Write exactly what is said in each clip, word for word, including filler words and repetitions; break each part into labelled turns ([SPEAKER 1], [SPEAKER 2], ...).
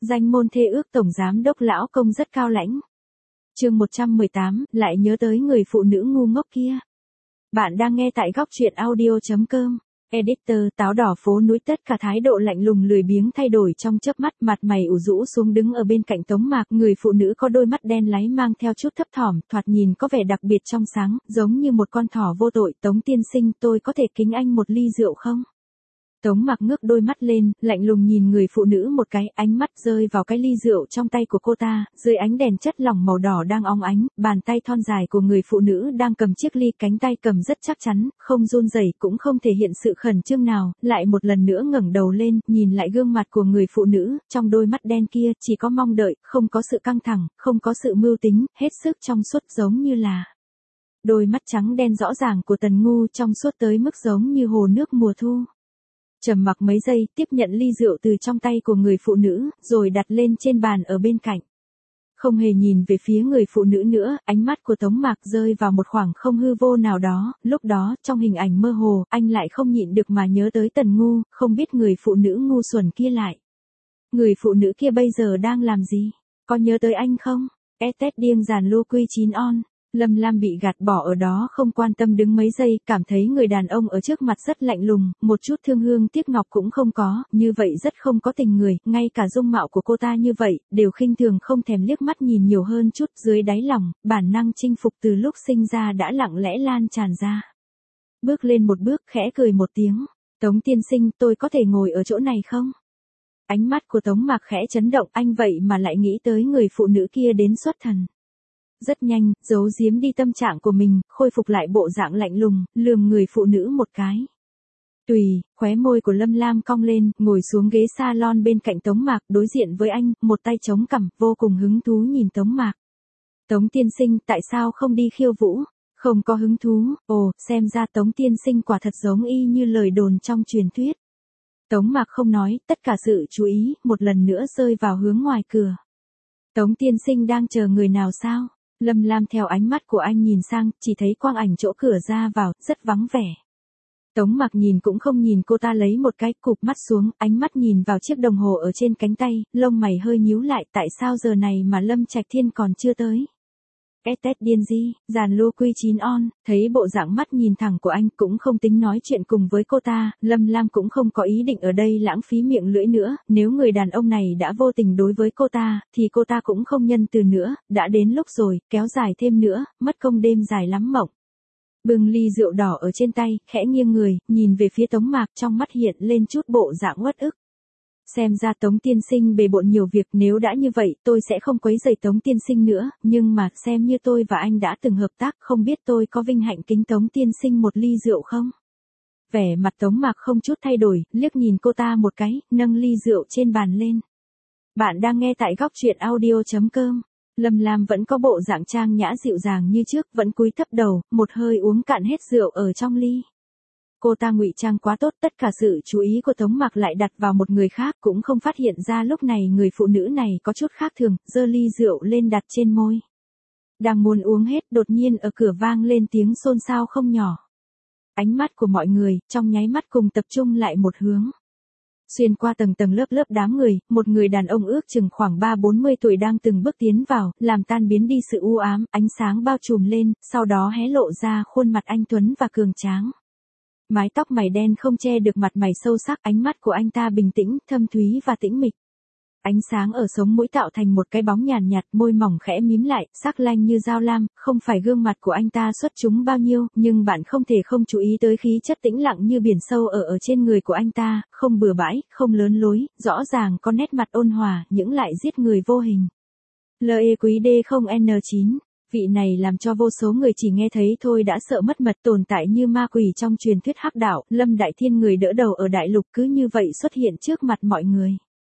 [SPEAKER 1] Danh môn thê ước tổng giám đốc lão công rất cao lãnh. Chương một trăm mười tám, lại nhớ tới người phụ nữ ngu ngốc kia. Bạn đang nghe tại góc truyện audio chấm com. Editor, táo đỏ phố núi, tất cả thái độ lạnh lùng lười biếng thay đổi trong chớp mắt, mặt mày ủ rũ xuống đứng ở bên cạnh Tống Mạc, người phụ nữ có đôi mắt đen láy mang theo chút thấp thỏm, thoạt nhìn có vẻ đặc biệt trong sáng, giống như một con thỏ vô tội. Tống tiên sinh, tôi có thể kính anh một ly rượu không? Tống Mạc ngước đôi mắt lên, lạnh lùng nhìn người phụ nữ một cái, ánh mắt rơi vào cái ly rượu trong tay của cô ta, dưới ánh đèn chất lỏng màu đỏ đang óng ánh, bàn tay thon dài của người phụ nữ đang cầm chiếc ly, cánh tay cầm rất chắc chắn, không run rẩy cũng không thể hiện sự khẩn trương nào, lại một lần nữa ngẩng đầu lên, nhìn lại gương mặt của người phụ nữ, trong đôi mắt đen kia chỉ có mong đợi, không có sự căng thẳng, không có sự mưu tính, hết sức trong suốt giống như là đôi mắt trắng đen rõ ràng của Tần Ngu, trong suốt tới mức giống như hồ nước mùa thu. Trầm mặc mấy giây, tiếp nhận ly rượu từ trong tay của người phụ nữ, rồi đặt lên trên bàn ở bên cạnh. Không hề nhìn về phía người phụ nữ nữa, ánh mắt của Tống Mạc rơi vào một khoảng không hư vô nào đó, lúc đó, trong hình ảnh mơ hồ, anh lại không nhịn được mà nhớ tới Tần Ngu, không biết người phụ nữ ngu xuẩn kia lại. Người phụ nữ kia bây giờ đang làm gì? Có nhớ tới anh không? ét tét điên giàn lô quy chín on. Lâm Lam bị gạt bỏ ở đó, không quan tâm đứng mấy giây, cảm thấy người đàn ông ở trước mặt rất lạnh lùng, một chút thương hương tiếc ngọc cũng không có, như vậy rất không có tình người, ngay cả dung mạo của cô ta như vậy, đều khinh thường không thèm liếc mắt nhìn nhiều hơn chút, dưới đáy lòng, bản năng chinh phục từ lúc sinh ra đã lặng lẽ lan tràn ra. Bước lên một bước, khẽ cười một tiếng, Tống tiên sinh, tôi có thể ngồi ở chỗ này không? Ánh mắt của Tống Mạc khẽ chấn động, anh vậy mà lại nghĩ tới người phụ nữ kia đến xuất thần. Rất nhanh, giấu giếm đi tâm trạng của mình, khôi phục lại bộ dạng lạnh lùng, lườm người phụ nữ một cái. Tùy, khóe môi của Lâm Lam cong lên, ngồi xuống ghế salon bên cạnh Tống Mạc, đối diện với anh, một tay chống cằm, vô cùng hứng thú nhìn Tống Mạc. Tống tiên sinh, tại sao không đi khiêu vũ? Không có hứng thú, ồ, xem ra Tống tiên sinh quả thật giống y như lời đồn trong truyền thuyết. Tống Mạc không nói, tất cả sự chú ý, một lần nữa rơi vào hướng ngoài cửa. Tống tiên sinh đang chờ người nào sao? Lâm Lam theo ánh mắt của anh nhìn sang, chỉ thấy quang ảnh chỗ cửa ra vào, rất vắng vẻ. Tống Mạc nhìn cũng không nhìn cô ta lấy một cái, cụp mắt xuống, ánh mắt nhìn vào chiếc đồng hồ ở trên cánh tay, lông mày hơi nhíu lại, tại sao giờ này mà Lâm Trạch Thiên còn chưa tới? ét tét điên gì, giàn lô quy chín on, thấy bộ dạng mắt nhìn thẳng của anh cũng không tính nói chuyện cùng với cô ta, Lâm Lam cũng không có ý định ở đây lãng phí miệng lưỡi nữa, nếu người đàn ông này đã vô tình đối với cô ta, thì cô ta cũng không nhân từ nữa, đã đến lúc rồi, kéo dài thêm nữa, mất công đêm dài lắm mộng. Bưng ly rượu đỏ ở trên tay, khẽ nghiêng người, nhìn về phía Tống Mạc, trong mắt hiện lên chút bộ dạng uất ức. Xem ra Tống tiên sinh bề bộn nhiều việc, nếu đã như vậy, tôi sẽ không quấy rầy Tống tiên sinh nữa, nhưng mà, xem như tôi và anh đã từng hợp tác, không biết tôi có vinh hạnh kính Tống tiên sinh một ly rượu không? Vẻ mặt Tống Mạc không chút thay đổi, liếc nhìn cô ta một cái, nâng ly rượu trên bàn lên. Bạn đang nghe tại góc truyện audio chấm com. Lâm Lam vẫn có bộ dạng trang nhã dịu dàng như trước, vẫn cúi thấp đầu, một hơi uống cạn hết rượu ở trong ly. Cô ta ngụy trang quá tốt, tất cả sự chú ý của Tống Mạc lại đặt vào một người khác, cũng không phát hiện ra lúc này người phụ nữ này có chút khác thường, giơ ly rượu lên đặt trên môi. Đang muốn uống hết, đột nhiên ở cửa vang lên tiếng xôn xao không nhỏ. Ánh mắt của mọi người, trong nháy mắt cùng tập trung lại một hướng. Xuyên qua tầng tầng lớp lớp đám người, một người đàn ông ước chừng khoảng ba bốn mươi tuổi đang từng bước tiến vào, làm tan biến đi sự u ám, ánh sáng bao trùm lên, sau đó hé lộ ra khuôn mặt anh tuấn và cường tráng. Mái tóc mày đen không che được mặt mày sâu sắc, ánh mắt của anh ta bình tĩnh, thâm thúy và tĩnh mịch. Ánh sáng ở sống mũi tạo thành một cái bóng nhàn nhạt, môi mỏng khẽ mím lại, sắc lanh như dao lam, không phải gương mặt của anh ta xuất chúng bao nhiêu, nhưng bạn không thể không chú ý tới khí chất tĩnh lặng như biển sâu ở ở trên người của anh ta, không bừa bãi, không lớn lối, rõ ràng có nét mặt ôn hòa, những lại giết người vô hình. lờ e quý D không N chín. Vị này làm cho vô số người chỉ nghe thấy thôi đã sợ mất mật, tồn tại như ma quỷ trong truyền thuyết hắc đạo, Lâm Đại Thiên người đỡ đầu ở đại lục cứ như vậy xuất hiện trước mặt mọi người.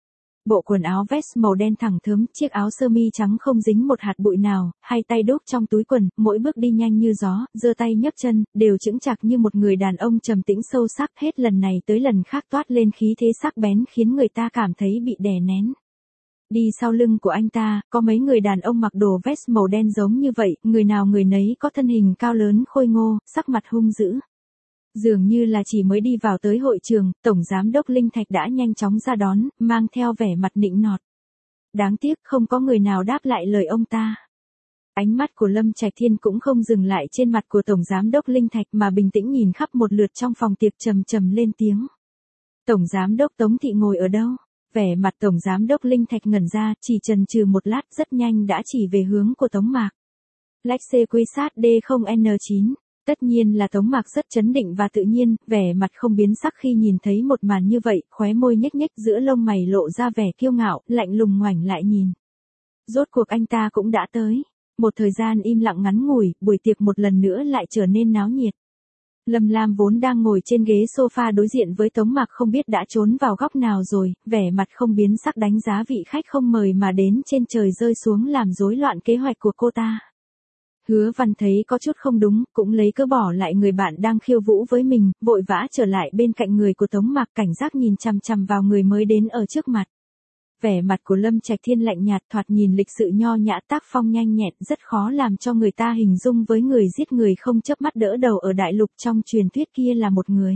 [SPEAKER 1] Bộ quần áo vest màu đen thẳng thớm, chiếc áo sơ mi trắng không dính một hạt bụi nào, hai tay đút trong túi quần, mỗi bước đi nhanh như gió, giơ tay nhấc chân, đều chững chạc như một người đàn ông trầm tĩnh sâu sắc, hết lần này tới lần khác toát lên khí thế sắc bén khiến người ta cảm thấy bị đè nén. Đi sau lưng của anh ta, có mấy người đàn ông mặc đồ vest màu đen giống như vậy, người nào người nấy có thân hình cao lớn khôi ngô, sắc mặt hung dữ. Dường như là chỉ mới đi vào tới hội trường, Tổng Giám đốc Linh Thạch đã nhanh chóng ra đón, mang theo vẻ mặt nịnh nọt. Đáng tiếc không có người nào đáp lại lời ông ta. Ánh mắt của Lâm Trạch Thiên cũng không dừng lại trên mặt của Tổng Giám đốc Linh Thạch mà bình tĩnh nhìn khắp một lượt trong phòng tiệc, trầm trầm lên tiếng. Tổng Giám đốc Tống Thị ngồi ở đâu? Vẻ mặt Tổng Giám đốc Linh Thạch ngẩn ra, chỉ chần chừ một lát rất nhanh đã chỉ về hướng của Tống Mạc. Lexie quy sát D không N chín. Tất nhiên là Tống Mạc rất trấn định và tự nhiên, vẻ mặt không biến sắc khi nhìn thấy một màn như vậy, khóe môi nhếch nhếch giữa lông mày lộ ra vẻ kiêu ngạo, lạnh lùng ngoảnh lại nhìn. Rốt cuộc anh ta cũng đã tới. Một thời gian im lặng ngắn ngủi, buổi tiệc một lần nữa lại trở nên náo nhiệt. Lâm Lam vốn đang ngồi trên ghế sofa đối diện với Tống Mạc không biết đã trốn vào góc nào rồi, vẻ mặt không biến sắc đánh giá vị khách không mời mà đến trên trời rơi xuống làm rối loạn kế hoạch của cô ta. Hứa Văn thấy có chút không đúng, cũng lấy cớ bỏ lại người bạn đang khiêu vũ với mình, vội vã trở lại bên cạnh người của Tống Mạc, cảnh giác nhìn chằm chằm vào người mới đến ở trước mặt. Vẻ mặt của Lâm Trạch Thiên lạnh nhạt, thoạt nhìn lịch sự nho nhã, tác phong nhanh nhẹn, rất khó làm cho người ta hình dung với người giết người không chớp mắt đỡ đầu ở đại lục trong truyền thuyết kia là một người.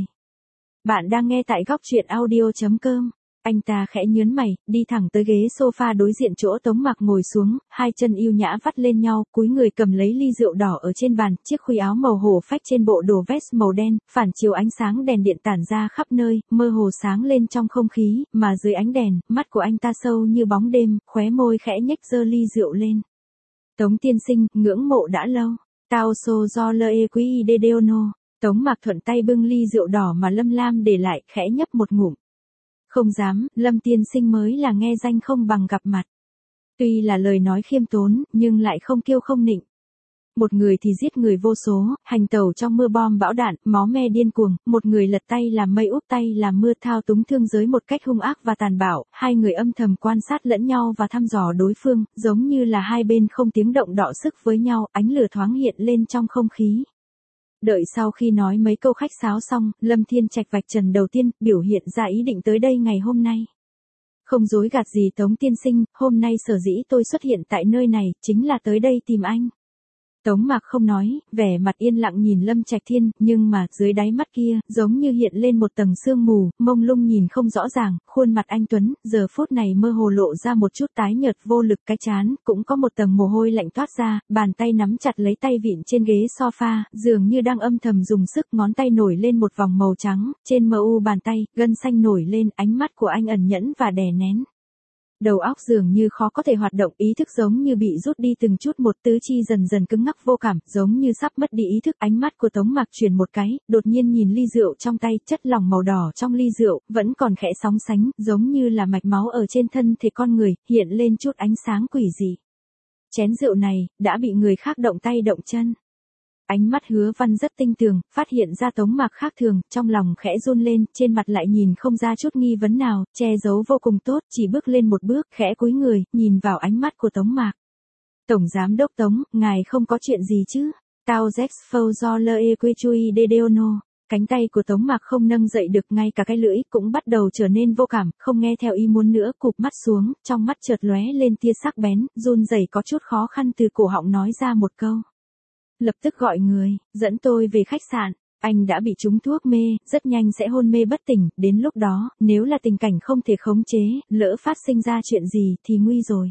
[SPEAKER 1] Bạn đang nghe tại góc truyện audio chấm com. Anh ta khẽ nhớn mày, đi thẳng tới ghế sofa đối diện chỗ Tống Mạc ngồi xuống, hai chân yêu nhã vắt lên nhau, cúi người cầm lấy ly rượu đỏ ở trên bàn, chiếc khuy áo màu hổ phách trên bộ đồ vest màu đen, phản chiếu ánh sáng đèn điện tản ra khắp nơi, mơ hồ sáng lên trong không khí, mà dưới ánh đèn, mắt của anh ta sâu như bóng đêm, khóe môi khẽ nhếch giơ ly rượu lên. Tống tiên sinh, ngưỡng mộ đã lâu. Tao so do le quy de deono. Tống Mạc thuận tay bưng ly rượu đỏ mà Lâm Lam để lại, khẽ nhấp một ngụm. Không dám, Lâm tiên sinh mới là nghe danh không bằng gặp mặt. Tuy là lời nói khiêm tốn, nhưng lại không kiêu không nịnh. Một người thì giết người vô số, hành tẩu trong mưa bom bão đạn, máu me điên cuồng, một người lật tay làm mây úp tay làm mưa, thao túng thương giới một cách hung ác và tàn bạo, hai người âm thầm quan sát lẫn nhau và thăm dò đối phương, giống như là hai bên không tiếng động đọ sức với nhau, ánh lửa thoáng hiện lên trong không khí. Đợi sau khi nói mấy câu khách sáo xong, Lâm Thiên Trạch vạch trần đầu tiên, biểu hiện ra ý định tới đây ngày hôm nay. Không dối gạt gì Tống tiên sinh, hôm nay sở dĩ tôi xuất hiện tại nơi này, chính là tới đây tìm anh. Tống Mạc không nói, vẻ mặt yên lặng nhìn Lâm Trạch Thiên, nhưng mà, dưới đáy mắt kia, giống như hiện lên một tầng sương mù, mông lung nhìn không rõ ràng, khuôn mặt anh Tuấn, giờ phút này mơ hồ lộ ra một chút tái nhợt vô lực, cái trán, cũng có một tầng mồ hôi lạnh toát ra, bàn tay nắm chặt lấy tay vịn trên ghế sofa, dường như đang âm thầm dùng sức, ngón tay nổi lên một vòng màu trắng, trên mờ u bàn tay, gân xanh nổi lên, ánh mắt của anh ẩn nhẫn và đè nén. Đầu óc dường như khó có thể hoạt động, ý thức giống như bị rút đi từng chút một, tứ chi dần dần cứng ngắc vô cảm, giống như sắp mất đi ý thức. Ánh mắt của Tống Mạc chuyển một cái, đột nhiên nhìn ly rượu trong tay, chất lỏng màu đỏ trong ly rượu, vẫn còn khẽ sóng sánh, giống như là mạch máu ở trên thân thể con người, hiện lên chút ánh sáng quỷ dị. Chén rượu này, đã bị người khác động tay động chân. Ánh mắt Hứa Văn rất tinh tường, phát hiện ra Tống Mạc khác thường, trong lòng khẽ run lên, trên mặt lại nhìn không ra chút nghi vấn nào, che giấu vô cùng tốt, chỉ bước lên một bước, khẽ cúi người, nhìn vào ánh mắt của Tống Mạc. Tổng Giám đốc Tống, ngài không có chuyện gì chứ? Tao Zex Fou do le que chui de deono. Cánh tay của Tống Mạc không nâng dậy được, ngay cả cái lưỡi cũng bắt đầu trở nên vô cảm, không nghe theo ý muốn nữa, cụp mắt xuống, trong mắt chợt lóe lên tia sắc bén, run rẩy có chút khó khăn từ cổ họng nói ra một câu. Lập tức gọi người, dẫn tôi về khách sạn, anh đã bị trúng thuốc mê, rất nhanh sẽ hôn mê bất tỉnh, đến lúc đó, nếu là tình cảnh không thể khống chế, lỡ phát sinh ra chuyện gì thì nguy rồi.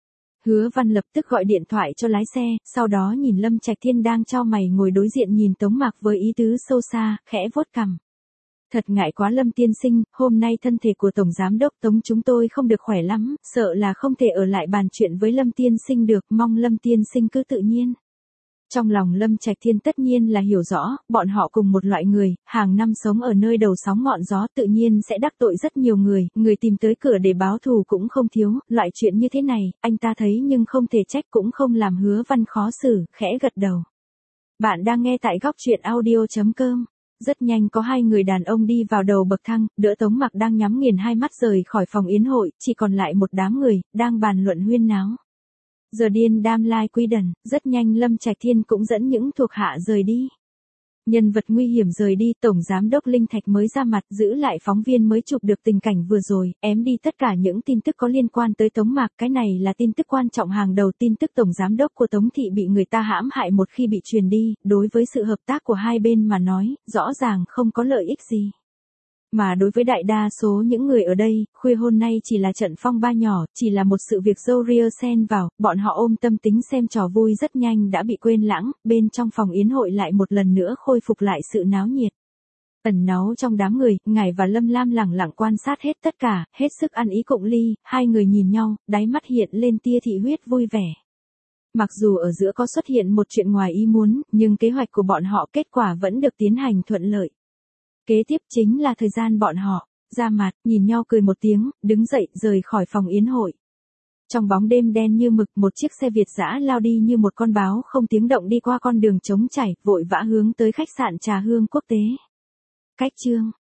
[SPEAKER 1] Hứa Văn lập tức gọi điện thoại cho lái xe, sau đó nhìn Lâm Trạch Thiên đang chau mày ngồi đối diện nhìn Tống Mạc với ý tứ sâu xa, khẽ vuốt cằm. Thật ngại quá Lâm tiên sinh, hôm nay thân thể của Tổng Giám đốc Tống chúng tôi không được khỏe lắm, sợ là không thể ở lại bàn chuyện với Lâm tiên sinh được, mong Lâm tiên sinh cứ tự nhiên. Trong lòng Lâm Trạch Thiên tất nhiên là hiểu rõ, bọn họ cùng một loại người, hàng năm sống ở nơi đầu sóng ngọn gió tự nhiên sẽ đắc tội rất nhiều người, người tìm tới cửa để báo thù cũng không thiếu, loại chuyện như thế này, anh ta thấy nhưng không thể trách cũng không làm Hứa Văn khó xử, khẽ gật đầu. Bạn đang nghe tại góc truyện audio chấm com. Rất nhanh có hai người đàn ông đi vào đầu bậc thang, đỡ Tống Mạc đang nhắm nghiền hai mắt rời khỏi phòng yến hội, chỉ còn lại một đám người, đang bàn luận huyên náo. Giờ điên đam lai quy đần, rất nhanh Lâm Trạch Thiên cũng dẫn những thuộc hạ rời đi. Nhân vật nguy hiểm rời đi, Tổng Giám đốc Linh Thạch mới ra mặt, giữ lại phóng viên mới chụp được tình cảnh vừa rồi, ém đi tất cả những tin tức có liên quan tới Tống Mạc, cái này là tin tức quan trọng hàng đầu, tin tức Tổng Giám đốc của Tống Thị bị người ta hãm hại một khi bị truyền đi, đối với sự hợp tác của hai bên mà nói, rõ ràng không có lợi ích gì. Mà đối với đại đa số những người ở đây, khuya hôm nay chỉ là trận phong ba nhỏ, chỉ là một sự việc dâu ria xen vào, bọn họ ôm tâm tính xem trò vui rất nhanh đã bị quên lãng, bên trong phòng yến hội lại một lần nữa khôi phục lại sự náo nhiệt. Ẩn náu trong đám người, Ngải và Lâm Lam lẳng lặng quan sát hết tất cả, hết sức ăn ý cụng ly, hai người nhìn nhau, đáy mắt hiện lên tia thị huyết vui vẻ. Mặc dù ở giữa có xuất hiện một chuyện ngoài ý muốn, nhưng kế hoạch của bọn họ kết quả vẫn được tiến hành thuận lợi. Kế tiếp chính là thời gian bọn họ ra mặt, nhìn nhau cười một tiếng, đứng dậy, rời khỏi phòng yến hội. Trong bóng đêm đen như mực, một chiếc xe Việt dã lao đi như một con báo không tiếng động đi qua con đường trống chảy, vội vã hướng tới khách sạn Trà Hương Quốc tế. Cách chương